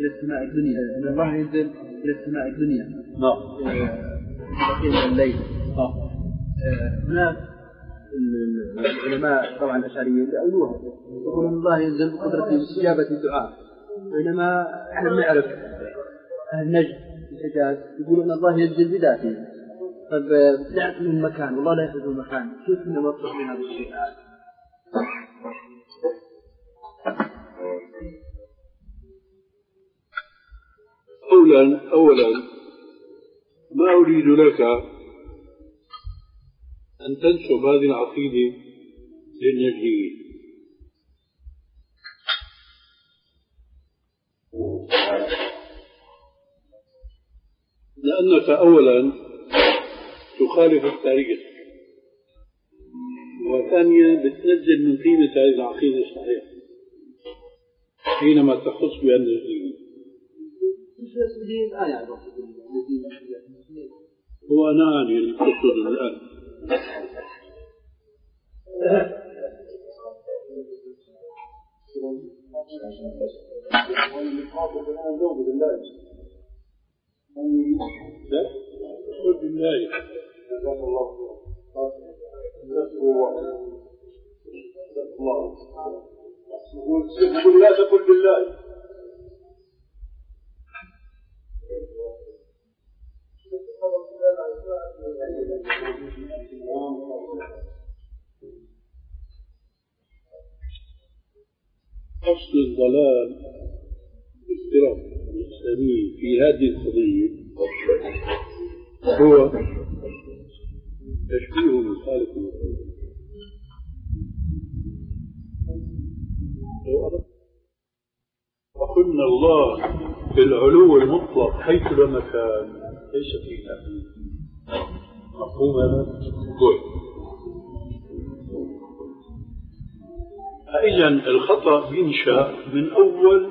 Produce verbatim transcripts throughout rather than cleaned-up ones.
إلى السماء الدنيا، أن الله ينزل إلى السماء الدنيا نعم بقية الليل. هناك العلماء طبعا الأشعريين يقولوها، يقولون أن الله ينزل بقدرة استجابة الدعاء، بينما احنا نعرف أهل نجد في الحجاز يقولون أن الله ينزل بذاته. طيب لا من مكان والله لا يحدث مكان، كيف نوضح من هذا الشيء؟ أولا أولا ما أريد لك أن تنسب هذه العقيدة للنجديين، لأنك أولا تخالف التاريخ، وثانيا بتنزل من قيمة هذه العقيدة الصحيحة حينما تخص بها النجديين. هو أنا أعني القصد الآن. لا قل بالله قل لا تقل بالله. أصل الضلال الافتراق الإسلامي في هذه القضية هو تشبيه الخالق المخلوق. لو أردت وقلنا الله في العلو المطلق حيث لا مكان ليس فيه تأمين مفهوم هذا؟ إذن الخطأ ينشأ من أول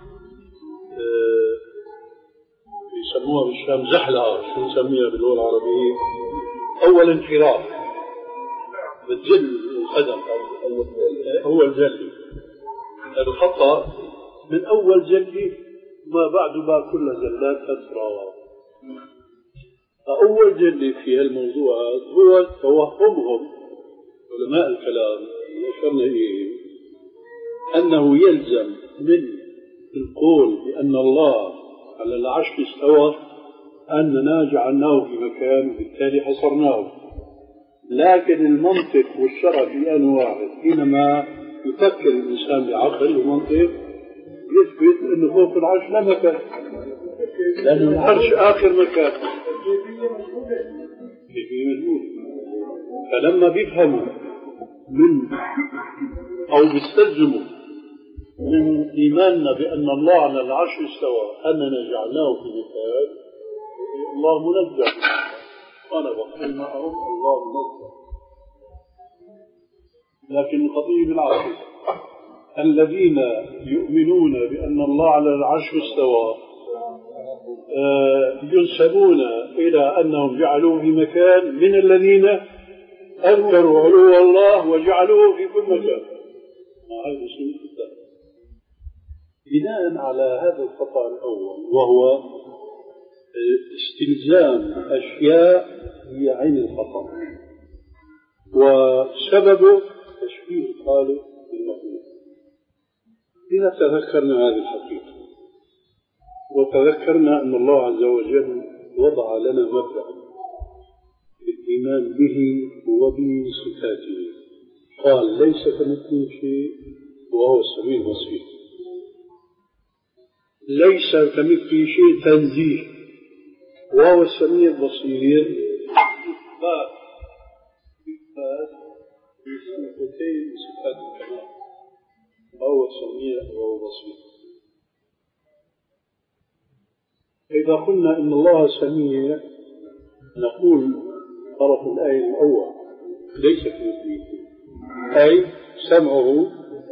يسموها بالشام زحلقة، شو نسميها باللغة العربية؟ أول انحراف بتجل القدم هو الجلي. الخطأ من أول جلي ما بعد ما كل زلات أسرى. أول جلي في هالموضوع هو توهمهم علماء الكلام اللي أشرنا إليه أنه يلزم من القول بأن الله على العرش استوى أننا جعلناه في مكان وبالتالي حصرناه. لكن المنطق والشرع في آن واحد حينما يفكر الإنسان بعقل ومنطق يثبت أنه فوق العرش لا مكان، لأن العرش آخر مكان كيفية مجهول. فلما بيفهموا من أو بيستلزموا من إيماننا بأن الله على العرش استوى أننا جعلناه في مكان، الله منزه. أنا بقول معهم الله منزه، لكن القضية بالعكس. الذين يؤمنون بأن الله على العرش استوى آه ينسبون إلى أنهم جعلوه في مكان من الذين أنكروا علو الله وجعلوه في كل مكان. هذا اسمه الكتاب. بناء على هذا الخطأ الأول وهو استلزام أشياء هي عين الخطأ وسببه تشبيه الخالق بالمخلوق. إذا تذكرنا هذه الحقيقة وتذكرنا أن الله عز وجل وضع لنا مبدأ الإيمان به وبصفاته، قال ليس كمثله شيء وهو السميع البصير. ليس كمثله شيء تنزيه وهو السميع البصير، إثبات إثبات بصفتين صفات الكمال وهو السميع وهو البصير. إذا قلنا إن الله سميع نقول طرف الآية الأول ليس كمثله شيء، أي سمعه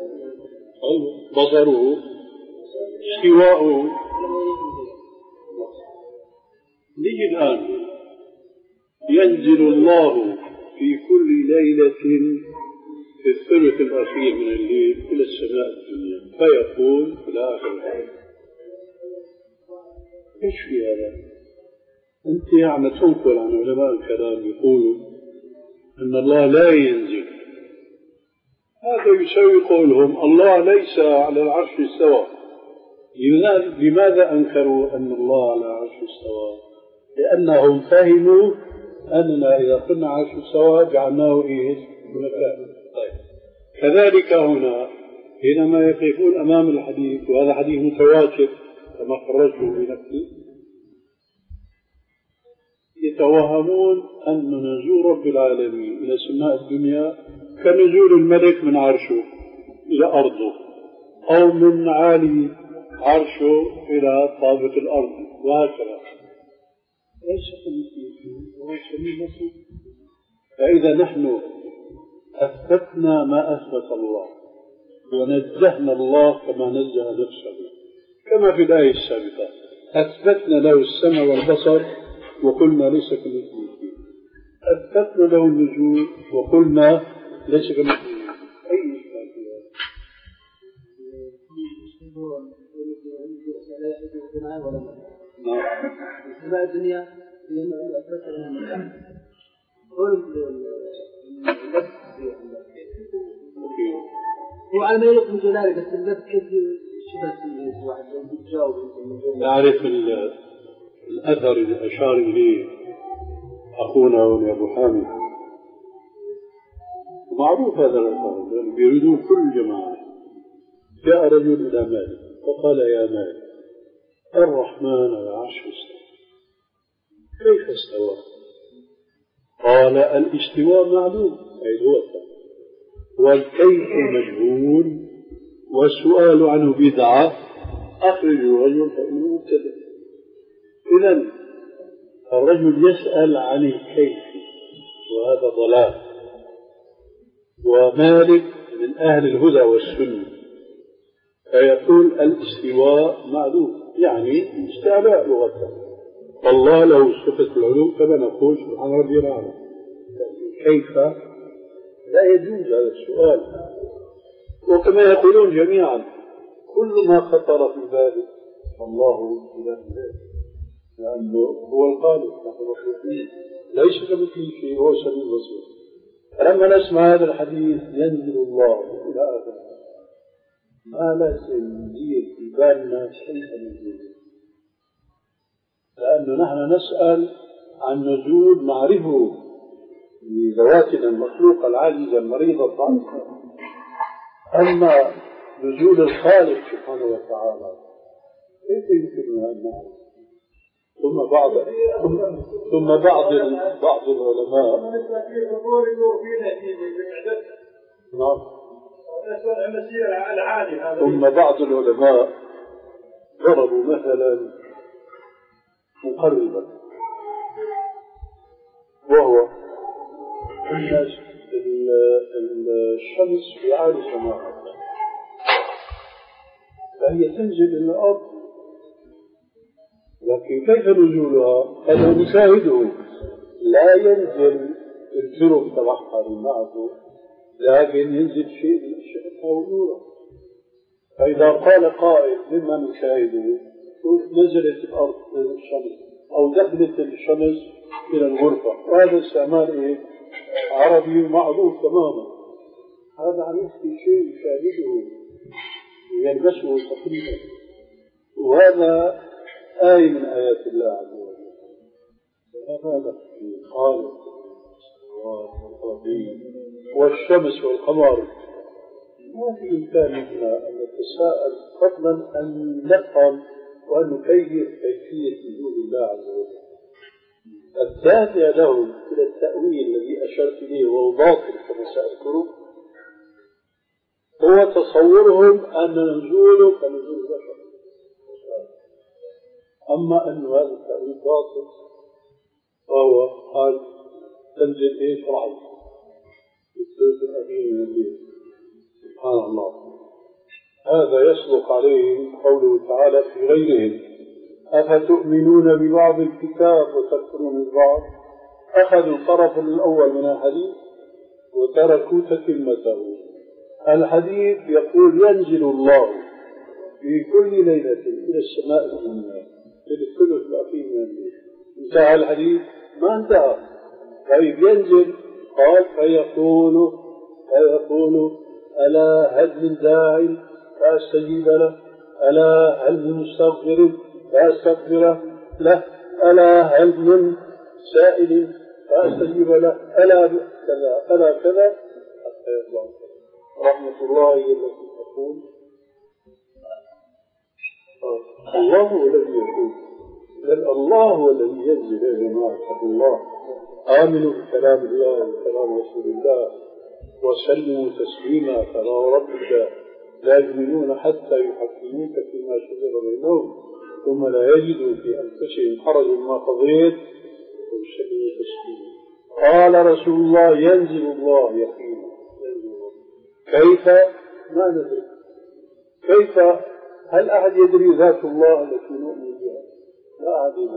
بصره استواءه. نيجي الآن ينزل الله في كل ليلة في الثلث الأخير من الليل إلى السماء الدنيا فيقول في الآخر إيش في هذا؟ أنت يعني تنقل عن علماء الكلام يقولوا أن الله لا ينزل، هذا يساوي قولهم الله ليس على العرش استوى. لماذا أنكروا أن الله على العرش استوى؟ لأنهم فهموا أننا إذا قلنا عرش استوى جعلناه إيه؟ مكان. طيب. كذلك هنا حينما يقفون أمام الحديث، وهذا حديث متواتر كما خرجته بنفسه، يتوهمون أن نزول رب العالمين إلى سماء الدنيا كنزول الملك من عرشه إلى أرضه، أو من عالي عرشه إلى طابق الأرض، وهكذا. ليس كمثله شيء وهو السميع البصير. فإذا نحن أثبتنا ما أثبت الله ونزهنا الله كما نزه نفسه، كما في الآية السابقة أثبتنا له السمع والبصر وقلنا ليس كمثله شيء، أثبتنا له النزول وقلنا ليس كمثله شيء. أي إشكال في هذا؟ نعم. سماء الدنيا هو على ما يليق من جلاله، بس الناس كيف شبه واحد يتجاوب. تعرف الأثر اللي أشار إليه أخونا أبو حامد، معروف هذا الأثر بيريدون كل جماعة. جاء رجل إلى مالك فقال يا مالك الرحمن على العرش استوى، كيف استوى؟ قال الاستواء معلوم أي هو الثاني، والكيف مجهول، والسؤال عنه بدعة، أخرجوا رجل فإنه مبتدع. إذن الرجل يسأل عن الكيف وهذا ضلال، ومالك من أهل الهدى والسنة فيقول الاستواء معلوم يعني استعلاء لغة، والله له صفة العلوم كما نقول سبحان ربي الأعلى. كيف لا يجوز هذا السؤال، وكما يقولون جميعا كل ما خطر في بالك الله إله ذلك، لأنه هو الخالق نحن مخلوقين ليس كمثله شيء، هو السميع البصير. فلما نسمع هذا الحديث ينزل الله إلى آخره ما لازم نزيد في بالنا كيف نزيد، لأنه نحن نسأل عن نزول نعرفه بذواتنا المخلوقة العاجزة المريضة الضعيفة، أما نزول الخالق سبحانه وتعالى كيف يمكننا أن نعرف؟ ثم بعض ثم, ثم بعض بعض العلماء نعم ثم بعض العلماء ضربوا مثلا مقربا، وهو أن الشمس في عالي سماء فهي تنزل إلى الأرض، لكن كيف نزولها؟ قالوا نشاهده، لا ينزل الجرم تبعها معه، لكن ينزل شيء من الشمس أو نوره. فإذا قال قائل مما نشاهده نزلت الأرض الشمس أو دخلت الشمس إلى الغرفة، وهذا استعمال إيه؟ عربي معروف تماما، هذا عن نفسه شيء يشاهده يلمسه تقريبا، وهذا آية من آيات الله عز وجل. هذا الخالق والشمس والقمر ما في إمكاننا أن نتساءل فضلا أن نفهم وأن نكيف كيفية وجود الله عز وجل. الدافع لهم إلى التأويل الذي أشرت إليه وهو باطل كما سأذكره هو تصورهم أن نزوله كنزول البشر، أما أن هذا التأويل باطل فهو قال تنزل إيش رعد بالثلث الأخير من الليل. سبحان الله، هذا يصدق عليه قوله تعالى في غيرهم أفتؤمنون ببعض الكتاب وتكفرون ببعض، أخذوا الطرف الأول من الحديث وتركوا تتمته. الحديث يقول ينزل الله في كل ليلة إلى السماء الدنيا بالثلث الأخير من الليل. انتهى الحديث؟ ما انتهى. طيب ينزل، قال فيقول فيقول ألا هل من داع فأستجيب له، ألا هل من مستغفر فأستغفر له، ألا هل من سائل فأستجيب له، ألا كذا ألا كذا حتى يطلع. رحمة الله التي تقول الله هو الذي يقول، بل الله هو الذي ينزل. يا جماعة اتقوا الله، آمنوا بكلام الله وكلام رسول الله وسلموا تسليما. فلا ربك لا يؤمنون حتى يحكموك فيما شجر بينهم ثم لا يجدوا في أنفسهم حرج ما قضيت ويسلموا تسليما. قال رسول الله ينزل الله يقينا. كيف؟ ما ندري. كيف؟ هل أحد يدري ذات الله التي نؤمن بها؟ لا أحد.